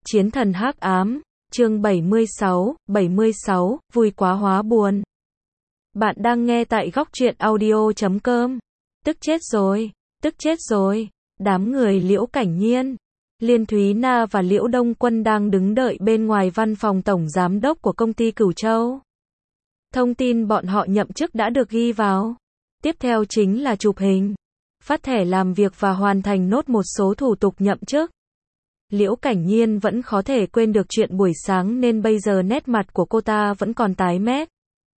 Chiến thần hắc ám, chương 76, vui quá hóa buồn. Bạn đang nghe tại góc truyện audio.com. Tức chết rồi, đám người Liễu Cảnh Nhiên, Liên Thúy Na và Liễu Đông Quân đang đứng đợi bên ngoài văn phòng tổng giám đốc của công ty Cửu Châu. Thông tin bọn họ nhậm chức đã được ghi vào. Tiếp theo chính là chụp hình, phát thẻ làm việc và hoàn thành nốt một số thủ tục nhậm chức. Liễu Cảnh Nhiên vẫn khó thể quên được chuyện buổi sáng nên bây giờ nét mặt của cô ta vẫn còn tái mét.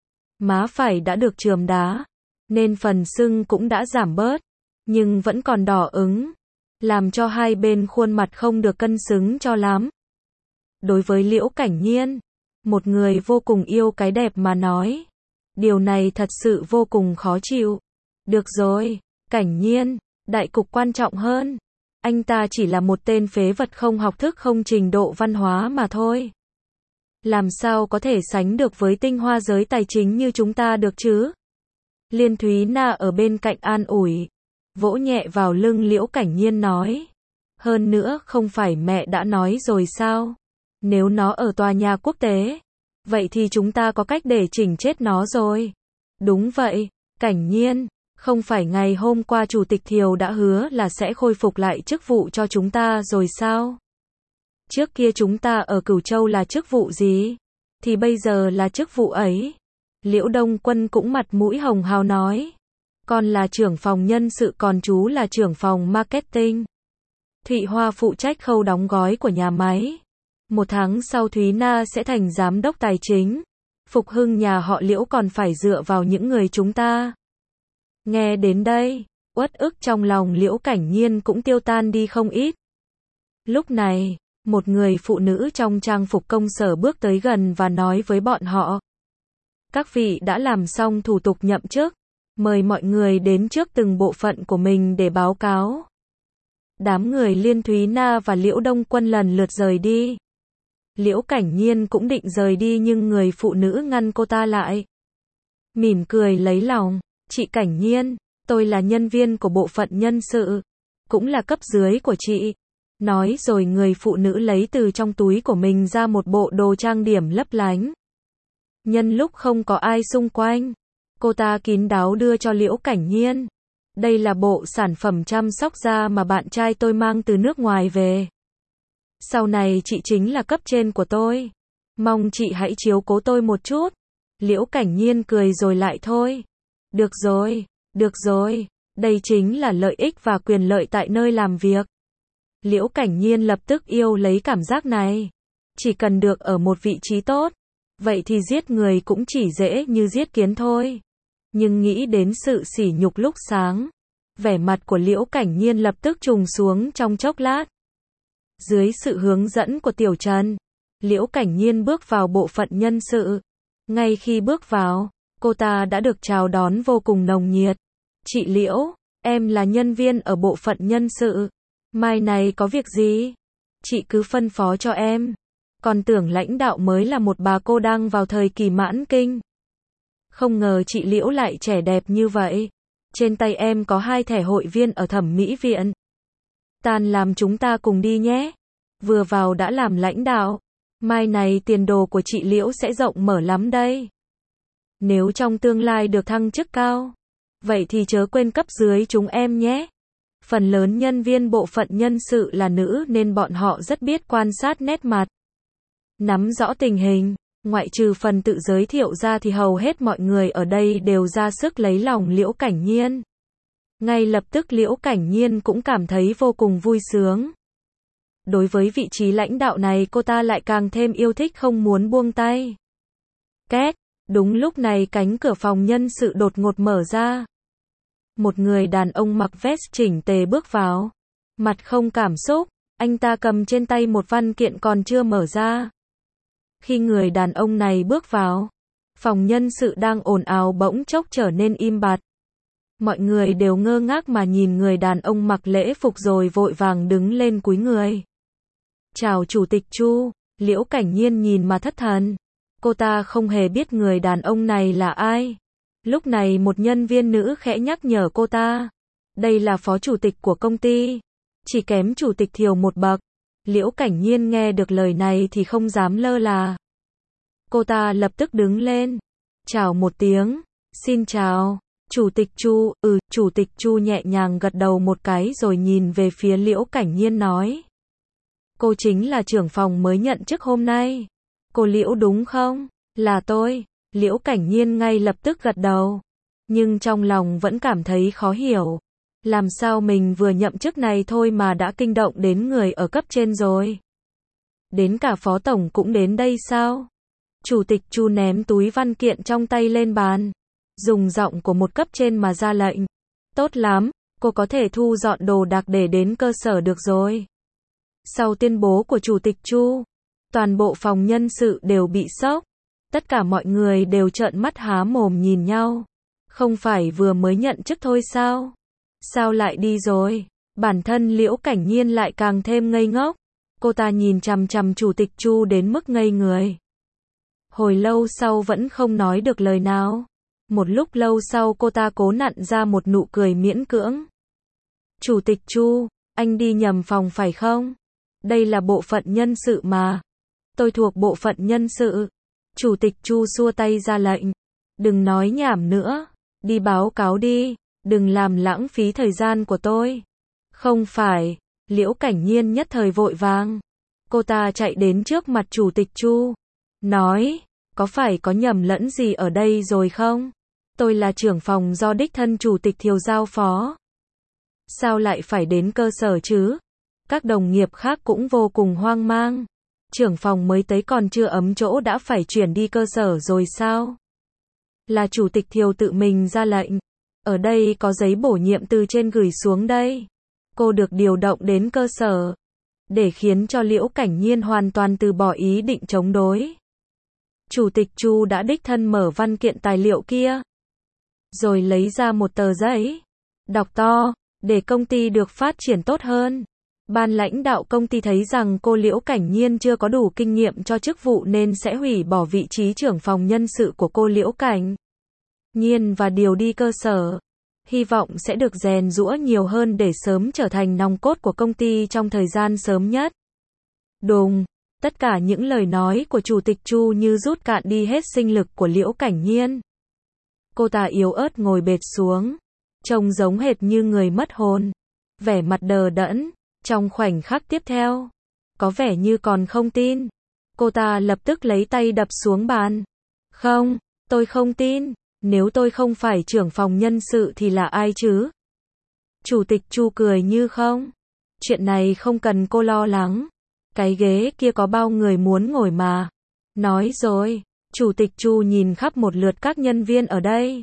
Má phải đã được chườm đá, nên phần sưng cũng đã giảm bớt, nhưng vẫn còn đỏ ửng, làm cho hai bên khuôn mặt không được cân xứng cho lắm. Đối với Liễu Cảnh Nhiên, một người vô cùng yêu cái đẹp mà nói, điều này thật sự vô cùng khó chịu. Được rồi, Cảnh Nhiên, đại cục quan trọng hơn. Anh ta chỉ là một tên phế vật không học thức không trình độ văn hóa mà thôi. Làm sao có thể sánh được với tinh hoa giới tài chính như chúng ta được chứ? Liên Thúy Na ở bên cạnh an ủi, vỗ nhẹ vào lưng Liễu Cảnh Nhiên nói. Hơn nữa không phải mẹ đã nói rồi sao? Nếu nó ở tòa nhà quốc tế, vậy thì chúng ta có cách để chỉnh chết nó rồi. Đúng vậy, Cảnh Nhiên. Không phải ngày hôm qua Chủ tịch Thiều đã hứa là sẽ khôi phục lại chức vụ cho chúng ta rồi sao? Trước kia chúng ta ở Cửu Châu là chức vụ gì? Thì bây giờ là chức vụ ấy. Liễu Đông Quân cũng mặt mũi hồng hào nói. Con là trưởng phòng nhân sự còn chú là trưởng phòng marketing. Thụy Hoa phụ trách khâu đóng gói của nhà máy. Một tháng sau Thúy Na sẽ thành giám đốc tài chính. Phục hưng nhà họ Liễu còn phải dựa vào những người chúng ta. Nghe đến đây, uất ức trong lòng Liễu Cảnh Nhiên cũng tiêu tan đi không ít. Lúc này, một người phụ nữ trong trang phục công sở bước tới gần và nói với bọn họ. Các vị đã làm xong thủ tục nhậm chức, mời mọi người đến trước từng bộ phận của mình để báo cáo. Đám người Liên Thúy Na và Liễu Đông Quân lần lượt rời đi. Liễu Cảnh Nhiên cũng định rời đi nhưng người phụ nữ ngăn cô ta lại. Mỉm cười lấy lòng. Chị Cảnh Nhiên, tôi là nhân viên của bộ phận nhân sự, cũng là cấp dưới của chị. Nói rồi người phụ nữ lấy từ trong túi của mình ra một bộ đồ trang điểm lấp lánh. Nhân lúc không có ai xung quanh, cô ta kín đáo đưa cho Liễu Cảnh Nhiên. Đây là bộ sản phẩm chăm sóc da mà bạn trai tôi mang từ nước ngoài về. Sau này chị chính là cấp trên của tôi. Mong chị hãy chiếu cố tôi một chút. Liễu Cảnh Nhiên cười rồi lại thôi. Được rồi, đây chính là lợi ích và quyền lợi tại nơi làm việc. Liễu Cảnh Nhiên lập tức yêu lấy cảm giác này. Chỉ cần được ở một vị trí tốt, vậy thì giết người cũng chỉ dễ như giết kiến thôi. Nhưng nghĩ đến sự sỉ nhục lúc sáng, vẻ mặt của Liễu Cảnh Nhiên lập tức trùng xuống trong chốc lát. Dưới sự hướng dẫn của Tiểu Trần, Liễu Cảnh Nhiên bước vào bộ phận nhân sự. Ngay khi bước vào, cô ta đã được chào đón vô cùng nồng nhiệt. Chị Liễu, em là nhân viên ở bộ phận nhân sự. Mai này có việc gì? Chị cứ phân phó cho em. Còn tưởng lãnh đạo mới là một bà cô đang vào thời kỳ mãn kinh. Không ngờ chị Liễu lại trẻ đẹp như vậy. Trên tay em có 2 thẻ hội viên ở thẩm mỹ viện. Tan làm chúng ta cùng đi nhé. Vừa vào đã làm lãnh đạo. Mai này tiền đồ của chị Liễu sẽ rộng mở lắm đây. Nếu trong tương lai được thăng chức cao, vậy thì chớ quên cấp dưới chúng em nhé. Phần lớn nhân viên bộ phận nhân sự là nữ nên bọn họ rất biết quan sát nét mặt. Nắm rõ tình hình, ngoại trừ phần tự giới thiệu ra thì hầu hết mọi người ở đây đều ra sức lấy lòng Liễu Cảnh Nhiên. Ngay lập tức Liễu Cảnh Nhiên cũng cảm thấy vô cùng vui sướng. Đối với vị trí lãnh đạo này cô ta lại càng thêm yêu thích không muốn buông tay. Két. Đúng lúc này cánh cửa phòng nhân sự đột ngột mở ra. Một người đàn ông mặc vest chỉnh tề bước vào. Mặt không cảm xúc, anh ta cầm trên tay một văn kiện còn chưa mở ra. Khi người đàn ông này bước vào, phòng nhân sự đang ồn ào bỗng chốc trở nên im bặt. Mọi người đều ngơ ngác mà nhìn người đàn ông mặc lễ phục rồi vội vàng đứng lên cúi người. Chào Chủ tịch Chu, Liễu Cảnh Nhiên nhìn mà thất thần. Cô ta không hề biết người đàn ông này là ai. Lúc này một nhân viên nữ khẽ nhắc nhở cô ta. Đây là phó chủ tịch của công ty. Chỉ kém Chủ tịch Thiều một bậc. Liễu Cảnh Nhiên nghe được lời này thì không dám lơ là. Cô ta lập tức đứng lên. Chào một tiếng. Xin chào. Chủ tịch Chu, Chủ tịch Chu nhẹ nhàng gật đầu một cái rồi nhìn về phía Liễu Cảnh Nhiên nói. Cô chính là trưởng phòng mới nhận chức hôm nay. Cô Liễu đúng không? Là tôi. Liễu Cảnh Nhiên ngay lập tức gật đầu. Nhưng trong lòng vẫn cảm thấy khó hiểu. Làm sao mình vừa nhậm chức này thôi mà đã kinh động đến người ở cấp trên rồi? Đến cả phó tổng cũng đến đây sao? Chủ tịch Chu ném túi văn kiện trong tay lên bàn. Dùng giọng của một cấp trên mà ra lệnh. Tốt lắm, cô có thể thu dọn đồ đạc để đến cơ sở được rồi. Sau tuyên bố của Chủ tịch Chu, toàn bộ phòng nhân sự đều bị sốc. Tất cả mọi người đều trợn mắt há mồm nhìn nhau. Không phải vừa mới nhận chức thôi sao? Sao lại đi rồi? Bản thân Liễu Cảnh Nhiên lại càng thêm ngây ngốc. Cô ta nhìn chằm chằm Chủ tịch Chu đến mức ngây người. Hồi lâu sau vẫn không nói được lời nào. Một lúc lâu sau cô ta cố nặn ra một nụ cười miễn cưỡng. Chủ tịch Chu, anh đi nhầm phòng phải không? Đây là bộ phận nhân sự mà. Tôi thuộc bộ phận nhân sự. Chủ tịch Chu xua tay ra lệnh. Đừng nói nhảm nữa. Đi báo cáo đi. Đừng làm lãng phí thời gian của tôi. Không phải. Liễu Cảnh Nhiên nhất thời vội vàng. Cô ta chạy đến trước mặt Chủ tịch Chu. Nói. Có phải có nhầm lẫn gì ở đây rồi không? Tôi là trưởng phòng do đích thân Chủ tịch Thiều giao phó. Sao lại phải đến cơ sở chứ? Các đồng nghiệp khác cũng vô cùng hoang mang. Trưởng phòng mới tới còn chưa ấm chỗ đã phải chuyển đi cơ sở rồi sao? Là Chủ tịch Thiều tự mình ra lệnh. Ở đây có giấy bổ nhiệm từ trên gửi xuống đây. Cô được điều động đến cơ sở. Để khiến cho Liễu Cảnh Nhiên hoàn toàn từ bỏ ý định chống đối. Chủ tịch Chu đã đích thân mở văn kiện tài liệu kia. Rồi lấy ra một tờ giấy. Đọc to, để công ty được phát triển tốt hơn. Ban lãnh đạo công ty thấy rằng cô Liễu Cảnh Nhiên chưa có đủ kinh nghiệm cho chức vụ nên sẽ hủy bỏ vị trí trưởng phòng nhân sự của cô Liễu Cảnh Nhiên và điều đi cơ sở. Hy vọng sẽ được rèn giũa nhiều hơn để sớm trở thành nòng cốt của công ty trong thời gian sớm nhất. Đùng, tất cả những lời nói của Chủ tịch Chu như rút cạn đi hết sinh lực của Liễu Cảnh Nhiên. Cô ta yếu ớt ngồi bệt xuống, trông giống hệt như người mất hồn, vẻ mặt đờ đẫn. Trong khoảnh khắc tiếp theo, có vẻ như còn không tin. Cô ta lập tức lấy tay đập xuống bàn. Không, tôi không tin. Nếu tôi không phải trưởng phòng nhân sự thì là ai chứ? Chủ tịch Chu cười như không. Chuyện này không cần cô lo lắng. Cái ghế kia có bao người muốn ngồi mà. Nói rồi, Chủ tịch Chu nhìn khắp một lượt các nhân viên ở đây.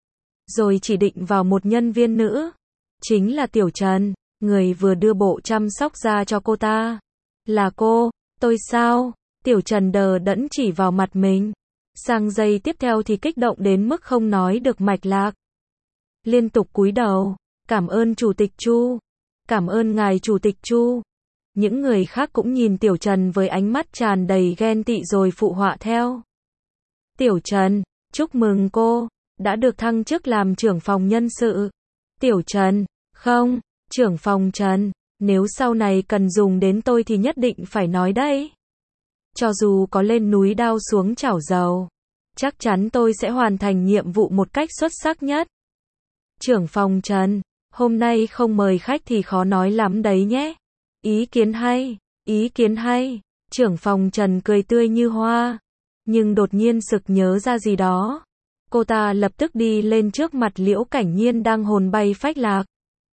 Rồi chỉ định vào một nhân viên nữ. Chính là Tiểu Trần, người vừa đưa bộ chăm sóc da cho cô ta. Là cô, tôi sao? Tiểu Trần đờ đẫn chỉ vào mặt mình. Sang giây tiếp theo thì kích động đến mức không nói được mạch lạc. Liên tục cúi đầu. Cảm ơn Chủ tịch Chu. Cảm ơn ngài Chủ tịch Chu. Những người khác cũng nhìn Tiểu Trần với ánh mắt tràn đầy ghen tị rồi phụ họa theo. Tiểu Trần, chúc mừng cô, đã được thăng chức làm trưởng phòng nhân sự. Tiểu Trần, không, trưởng phòng Trần, nếu sau này cần dùng đến tôi thì nhất định phải nói đấy. Cho dù có lên núi đao xuống chảo dầu, chắc chắn tôi sẽ hoàn thành nhiệm vụ một cách xuất sắc nhất. Trưởng phòng Trần, hôm nay không mời khách thì khó nói lắm đấy nhé. Ý kiến hay, ý kiến hay. Trưởng phòng Trần cười tươi như hoa, nhưng đột nhiên sực nhớ ra gì đó. Cô ta lập tức đi lên trước mặt Liễu Cảnh Nhiên đang hồn bay phách lạc.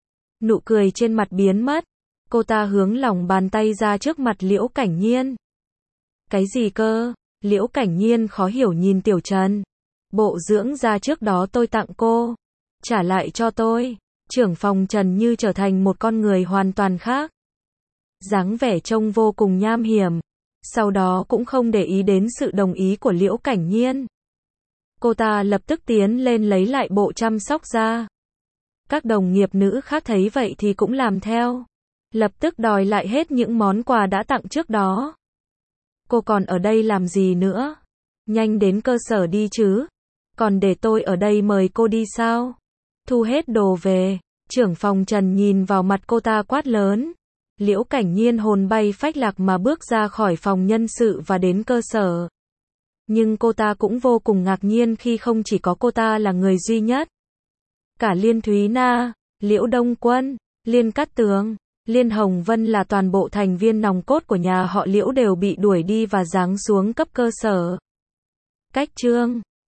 Nụ cười trên mặt biến mất. Cô ta hướng lòng bàn tay ra trước mặt Liễu Cảnh Nhiên. Cái gì cơ? Liễu Cảnh Nhiên khó hiểu nhìn Tiểu Trần. Bộ dưỡng da trước đó tôi tặng cô. Trả lại cho tôi. Trưởng phòng Trần như trở thành một con người hoàn toàn khác. Dáng vẻ trông vô cùng nham hiểm. Sau đó cũng không để ý đến sự đồng ý của Liễu Cảnh Nhiên. Cô ta lập tức tiến lên lấy lại bộ chăm sóc da. Các đồng nghiệp nữ khác thấy vậy thì cũng làm theo. Lập tức đòi lại hết những món quà đã tặng trước đó. Cô còn ở đây làm gì nữa? Nhanh đến cơ sở đi chứ. Còn để tôi ở đây mời cô đi sao? Thu hết đồ về. Trưởng phòng Trần nhìn vào mặt cô ta quát lớn. Liễu Cảnh Nhiên hồn bay phách lạc mà bước ra khỏi phòng nhân sự và đến cơ sở. Nhưng cô ta cũng vô cùng ngạc nhiên khi không chỉ có cô ta là người duy nhất. Cả Liên Thúy Na, Liễu Đông Quân, Liên Cát Tường, Liên Hồng Vân là toàn bộ thành viên nòng cốt của nhà họ Liễu đều bị đuổi đi và giáng xuống cấp cơ sở. Cách chương